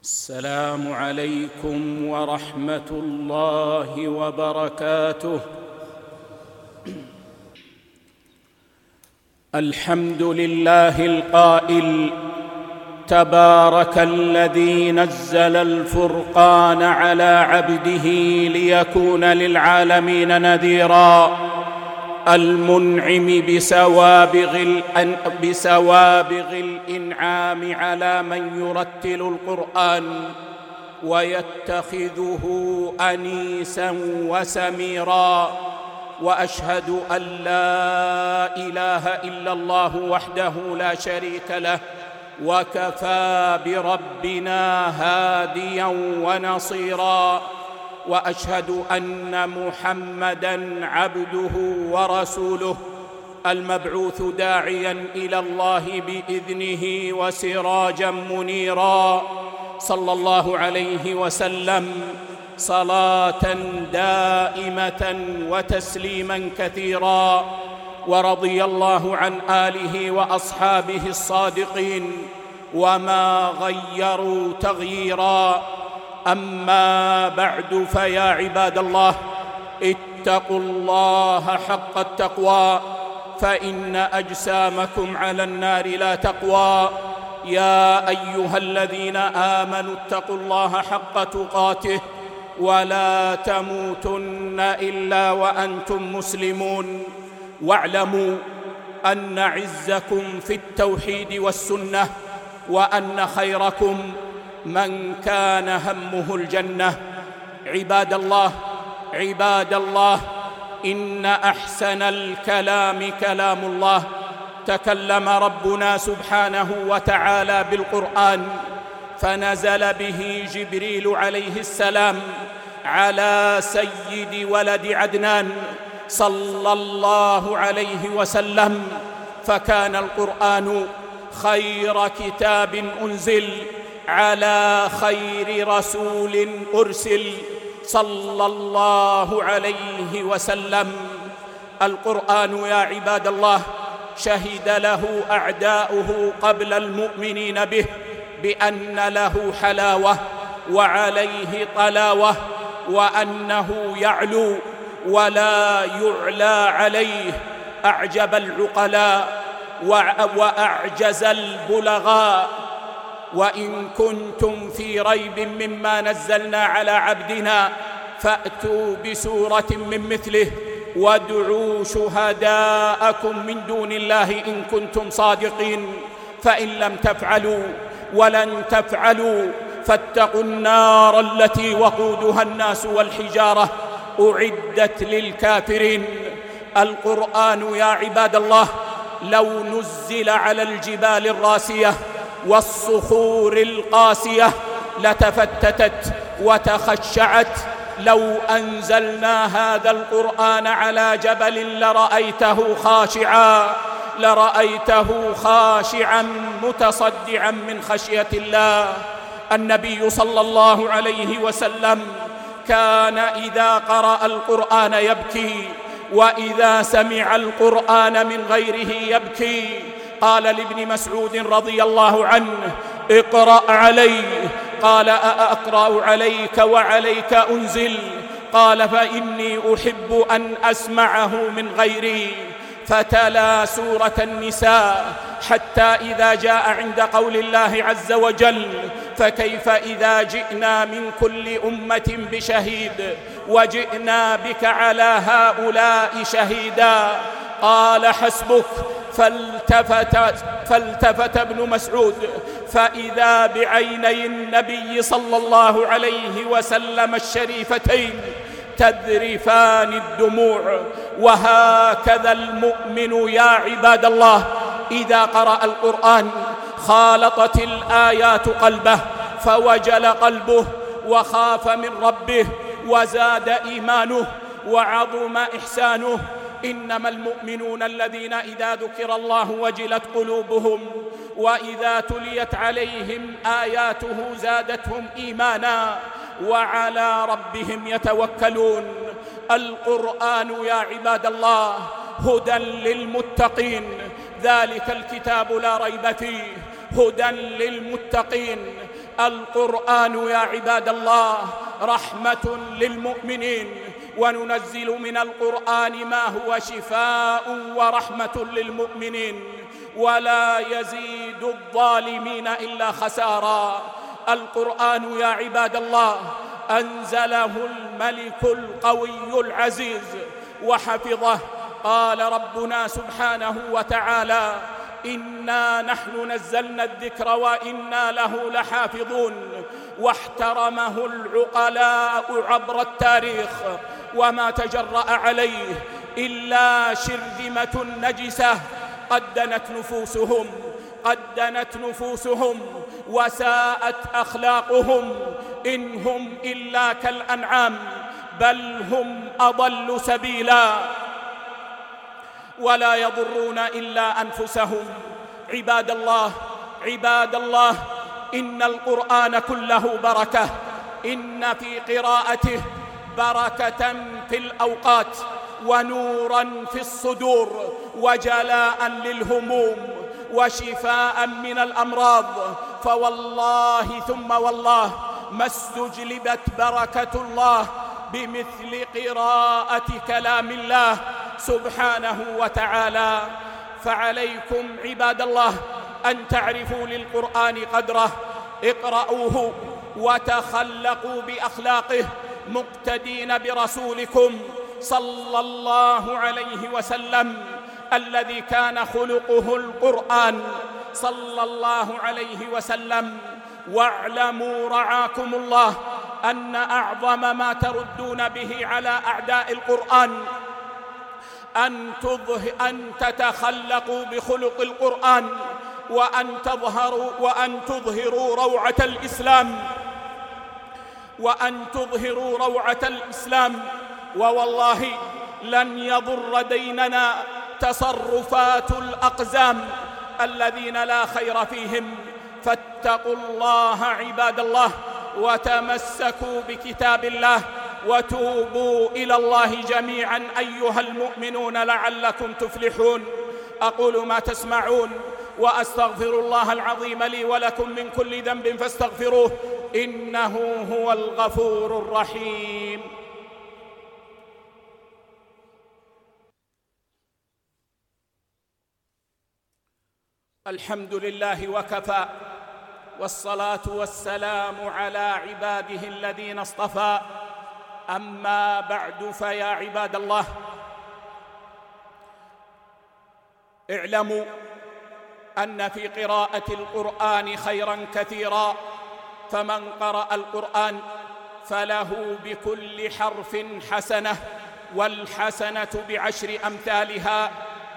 السلام عليكم ورحمة الله وبركاته. الحمد لله القائل: تبارك الذي نزل الفرقان على عبده ليكون للعالمين نذيرا، المنعم بسوابغ الإنعام على من يرتل القرآن ويتخذه أنيسا وسميرا، وأشهد أن لا إله إلا الله وحده لا شريك له، وكفى بربنا هاديا ونصيرا، وأشهد أن محمدًا عبده ورسوله المبعوث داعيًا إلى الله بإذنه وسراجًا منيرا، صلى الله عليه وسلم صلاة دائمة وتسليمًا كثيرا. ورضي الله عن آله وأصحابه الصادقين وما غيروا تغييرا. أما بعد، فيا عباد الله، اتقوا الله حق التقوى، فإن أجسامكم على النار لا تقوى. يا أيها الذين آمنوا اتقوا الله حق تقاته ولا تموتن إلا وأنتم مسلمون، واعلموا أن عزكم في التوحيد والسنة، وأن خيركم من كان همه الجنة. عباد الله، إن أحسن الكلام كلام الله. تكلم ربنا سبحانه وتعالى بالقرآن، فنزل به جبريل عليه السلام على سيد ولد عدنان صلى الله عليه وسلم، فكان القرآن خير كتاب أنزل على خير رسول أرسل صلى الله عليه وسلم. القرآن يا عباد الله شهد له أعداؤه قبل المؤمنين به بأن له حلاوة وعليه طلاوة، وأنه يعلو ولا يعلى عليه. أعجب العقلاء وأعجز البلغاء. وإن كنتم في ريب مما نزلنا على عبدنا فأتوا بسورة من مثله وادعوا شهداءكم من دون الله إن كنتم صادقين، فإن لم تفعلوا ولن تفعلوا فاتقوا النار التي وقودها الناس والحجارة أعدت للكافرين. القرآن يا عباد الله لو نزل على الجبال الراسية والصخور القاسية لتفتتت وتخشعت. لو أنزلنا هذا القرآن على جبل لرأيته خاشعا متصدعا من خشية الله. النبي صلى الله عليه وسلم كان إذا قرأ القرآن يبكي، وإذا سمع القرآن من غيره يبكي. قال لابن مسعود رضي الله عنه: اقرأ علي. قال: أقرأ عليك وعليك أنزل؟ قال: فإني أحب أن أسمعه من غيري. فتلا سورة النساء حتى إذا جاء عند قول الله عز وجل: فكيف إذا جئنا من كل أمة بشهيد وجئنا بك على هؤلاء شهيدا. قال: حسبك. فالتفت ابن مسعود فإذا بعيني النبي صلى الله عليه وسلم الشريفتين تذرفان الدموع. وهكذا المؤمن يا عباد الله إذا قرأ القرآن خالطت الآيات قلبه، فوجل قلبه وخاف من ربه وزاد إيمانه وعظم إحسانه. إنما المؤمنون الذين إذا ذكر الله وجلت قلوبهم وإذا تليت عليهم آياته زادتهم إيمانا وعلى ربهم يتوكلون. القرآن يا عباد الله هدى للمتقين، ذلك الكتاب لا ريب فيه هدى للمتقين القرآن يا عباد الله رحمة للمؤمنين، وننزل من القرآن ما هو شفاء ورحمة للمؤمنين، ولا يزيد الظالمين إلا خسارا. القرآن يا عباد الله أنزله الملك القوي العزيز وحفظه. قال ربنا سبحانه وتعالى: إنا نحن نزلنا الذكر وإنا له لحافظون. واحترمه العقلاء عبر التاريخ، وما تجرأ عليه إلا شرذمة نجسة قدنت نفوسهم وساءت أخلاقهم، إن هم إلا كالأنعام بل هم أضل سبيلا، ولا يضرون إلا أنفسهم. عباد الله، إن القرآن كله بركة، إن في قراءته بركة في الأوقات، ونورا في الصدور، وجلاء للهموم، وشفاء من الأمراض. فوالله ثم والله ما استجلبت بركة الله بمثل قراءة كلام الله سبحانه وتعالى. فعليكم عباد الله أن تعرفوا للقرآن قدره، اقرأوه وتخلقوا بأخلاقه مقتدين برسولكم صلى الله عليه وسلم الذي كان خلقه القرآن صلى الله عليه وسلم. واعلموا رعاكم الله أن أعظم ما تردون به على أعداء القرآن أن تتخلقوا بخلق القرآن، وأن تظهروا روعة الإسلام. ووالله لن يضر ديننا تصرفات الأقزام الذين لا خير فيهم. فاتقوا الله عباد الله، وتمسكوا بكتاب الله، وتوبوا إلى الله جميعا أيها المؤمنون لعلكم تفلحون. أقول ما تسمعون، وأستغفر الله العظيم لي ولكم من كل ذنب فاستغفروه، إنه هو الغفور الرحيم. الحمد لله وكفى، والصلاة والسلام على عباده الذين اصطفى. أما بعد، فيا عباد الله، اعلموا أن في قراءة القرآن خيرا كثيرا، فمن قرأ القرآن فله بكل حرف حسنة، والحسنة بعشر أمثالها.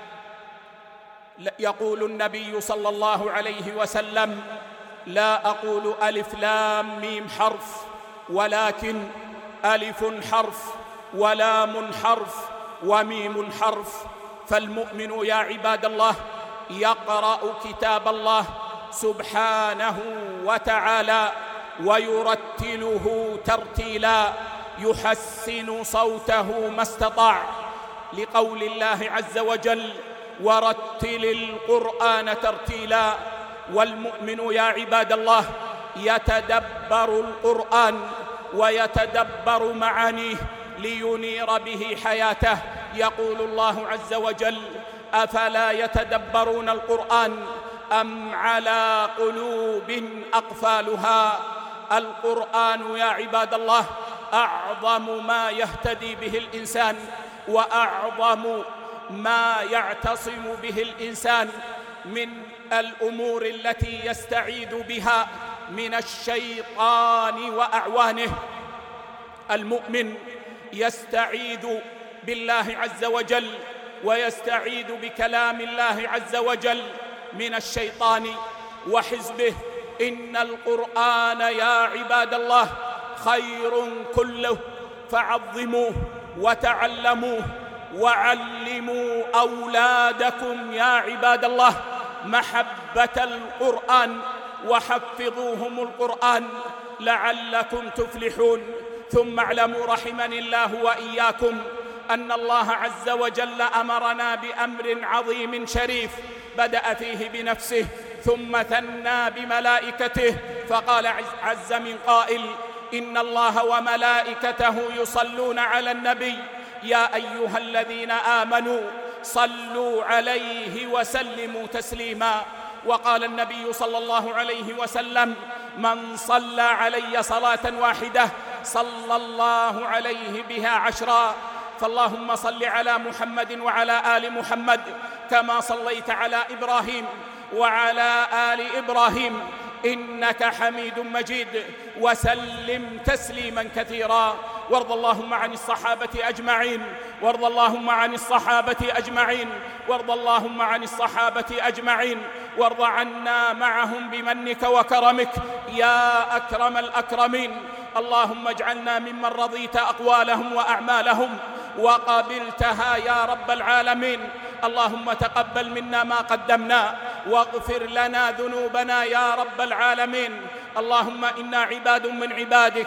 يقول النبي صلى الله عليه وسلم: لا أقول ألف لام ميم حرف، ولكن ألف حرف ولام حرف وميم حرف. فالمؤمن يا عباد الله يقرأ كتاب الله سبحانه وتعالى ويرتله ترتيلا، يحسن صوته ما استطاع، لقول الله عز وجل: ورتل القرآن ترتيلا. والمؤمن يا عباد الله يتدبر القرآن ويتدبر معانيه لينير به حياته. يقول الله عز وجل: أفلا يتدبرون القرآن أم على قلوب أقفالها. القرآن يا عباد الله أعظم ما يهتدي به الإنسان، وأعظم ما يعتصم به الإنسان من الأمور التي يستعيذ بها من الشيطان وأعوانه. المؤمن يستعيذ بالله عز وجل ويستعيذ بكلام الله عز وجل من الشيطان وحزبه. إن القرآن يا عباد الله خير كله، فعظموه وتعلموه، وعلموا أولادكم يا عباد الله محبة القرآن، وحفظوهم القرآن لعلكم تفلحون. ثم اعلموا رحمني الله وإياكم أن الله عز وجل أمرنا بأمر عظيم شريف بدأ فيه بنفسه ثم ثنى بملائكته فقال عز من قائل: إن الله وملائكته يصلون على النبي يا أيها الذين آمنوا صلوا عليه وسلموا تسليما. وقال النبي صلى الله عليه وسلم: من صلى علي صلاة واحدة صلى الله عليه بها 10. فاللهم صل على محمد وعلى آل محمد كما صليت على إبراهيم وعلى آل إبراهيم إنك حميد مجيد، وسلم تسليما كثيرا. وارض اللهم عن الصحابة أجمعين، وارض اللهم عن الصحابة أجمعين، وارض اللهم عن الصحابة أجمعين، وارض عنا معهم بمنك وكرمك يا أكرم الأكرمين. اللهم اجعلنا ممن رضيت أقوالهم وأعمالهم وقبلتها يا رب العالمين. اللهم تقبل منا ما قدمنا واغفر لنا ذنوبنا يا رب العالمين. اللهم إنا عباد من عبادك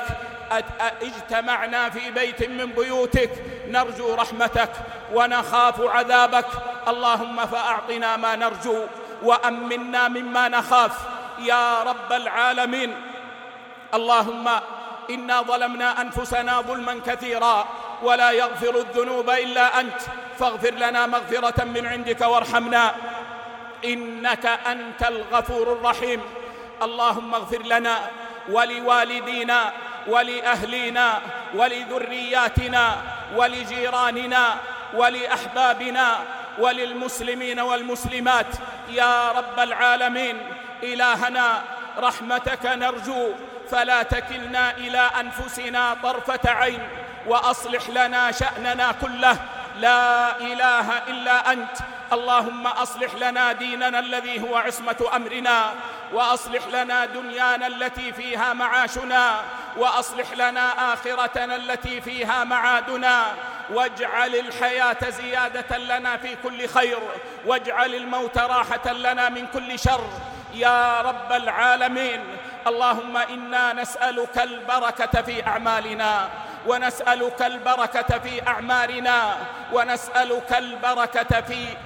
اجتمعنا في بيت من بيوتك نرجو رحمتك ونخاف عذابك. اللهم فأعطنا ما نرجو وأمنا مما نخاف يا رب العالمين. اللهم إنا ظلمنا أنفسنا ظلما كثيرا ولا يغفر الذنوب إلا أنت، فاغفر لنا مغفرة من عندك وارحمنا إنك أنت الغفور الرحيم. اللهم اغفر لنا ولوالدينا ولأهلينا ولذرياتنا ولجيراننا ولأحبابنا وللمسلمين والمسلمات يا رب العالمين. إلهنا رحمتك نرجو، فلا تكلنا إلى أنفسنا طرفة عين، وأصلح لنا شأننا كله، لا إله إلا أنت. اللهم أصلح لنا ديننا الذي هو عصمة أمرنا، وأصلح لنا دنيانا التي فيها معاشنا، وأصلح لنا آخرتنا التي فيها معادنا، واجعل الحياة زيادة لنا في كل خير، واجعل الموت راحة لنا من كل شر يا رب العالمين. اللهم إنا نسألك البركة في أعمالنا، ونسألك البركة في أعمارنا، ونسألك البركة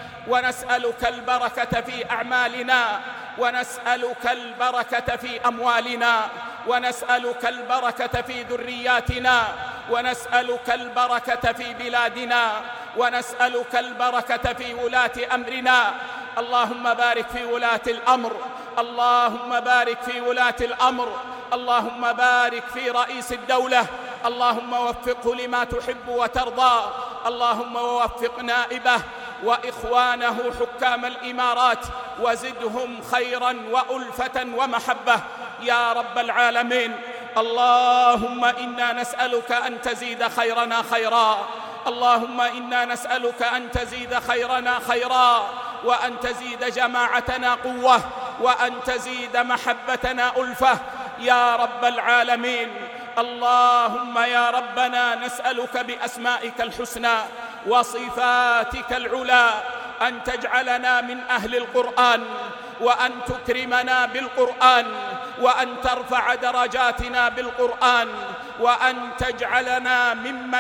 في أعمالنا، ونسألك البركة في أموالنا، ونسألك البركة في ذرياتنا، ونسألك البركة في بلادنا، ونسألك البركة في ولاة أمرنا. اللهم بارك في ولاة الأمر، اللهم بارك في ولاة الأمر، اللهم بارك في رئيس الدولة، اللهم وفقه لما تحب وترضى، اللهم وفق نائبه وإخوانه حكام الإمارات وزدهم خيرا وألفة ومحبة يا رب العالمين. اللهم إنا نسألك أن تزيد خيرنا خيرا، اللهم إنا نسألك أن تزيد خيرنا خيرا، وأن تزيد جماعتنا قوة، وأن تزيد محبتنا ألفة يا رب العالمين. اللهم يا ربنا نسألك بأسمائك الحسنى وصفاتك العلى أن تجعلنا من أهل القرآن، وأن تكرمنا بالقرآن، وأن ترفع درجاتنا بالقرآن، وأن تجعلنا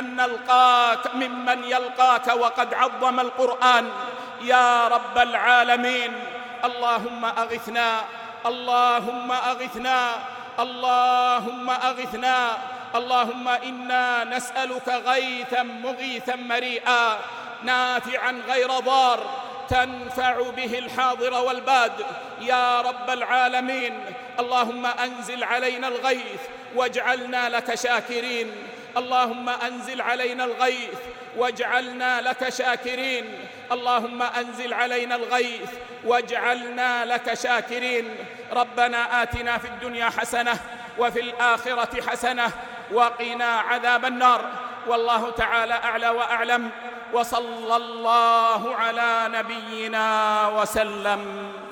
ممن يلقاك وقد عظم القرآن يا رب العالمين. اللهم أغثنا، اللهم أغثنا، اللهم أغثنا. اللهم إنا نسألك غيثا مغيثا مريئا نافعا غير ضار تنفع به الحاضر والباد يا رب العالمين. اللهم أنزل علينا الغيث واجعلنا لك شاكرين، اللهم أنزل علينا الغيث واجعلنا لك شاكرين، اللهم أنزل علينا الغيث واجعلنا لك شاكرين. ربنا آتنا في الدنيا حسنة وفي الآخرة حسنة وقنا عذاب النار. والله تعالى أعلى وأعلم، وصلى الله على نبينا وسلم.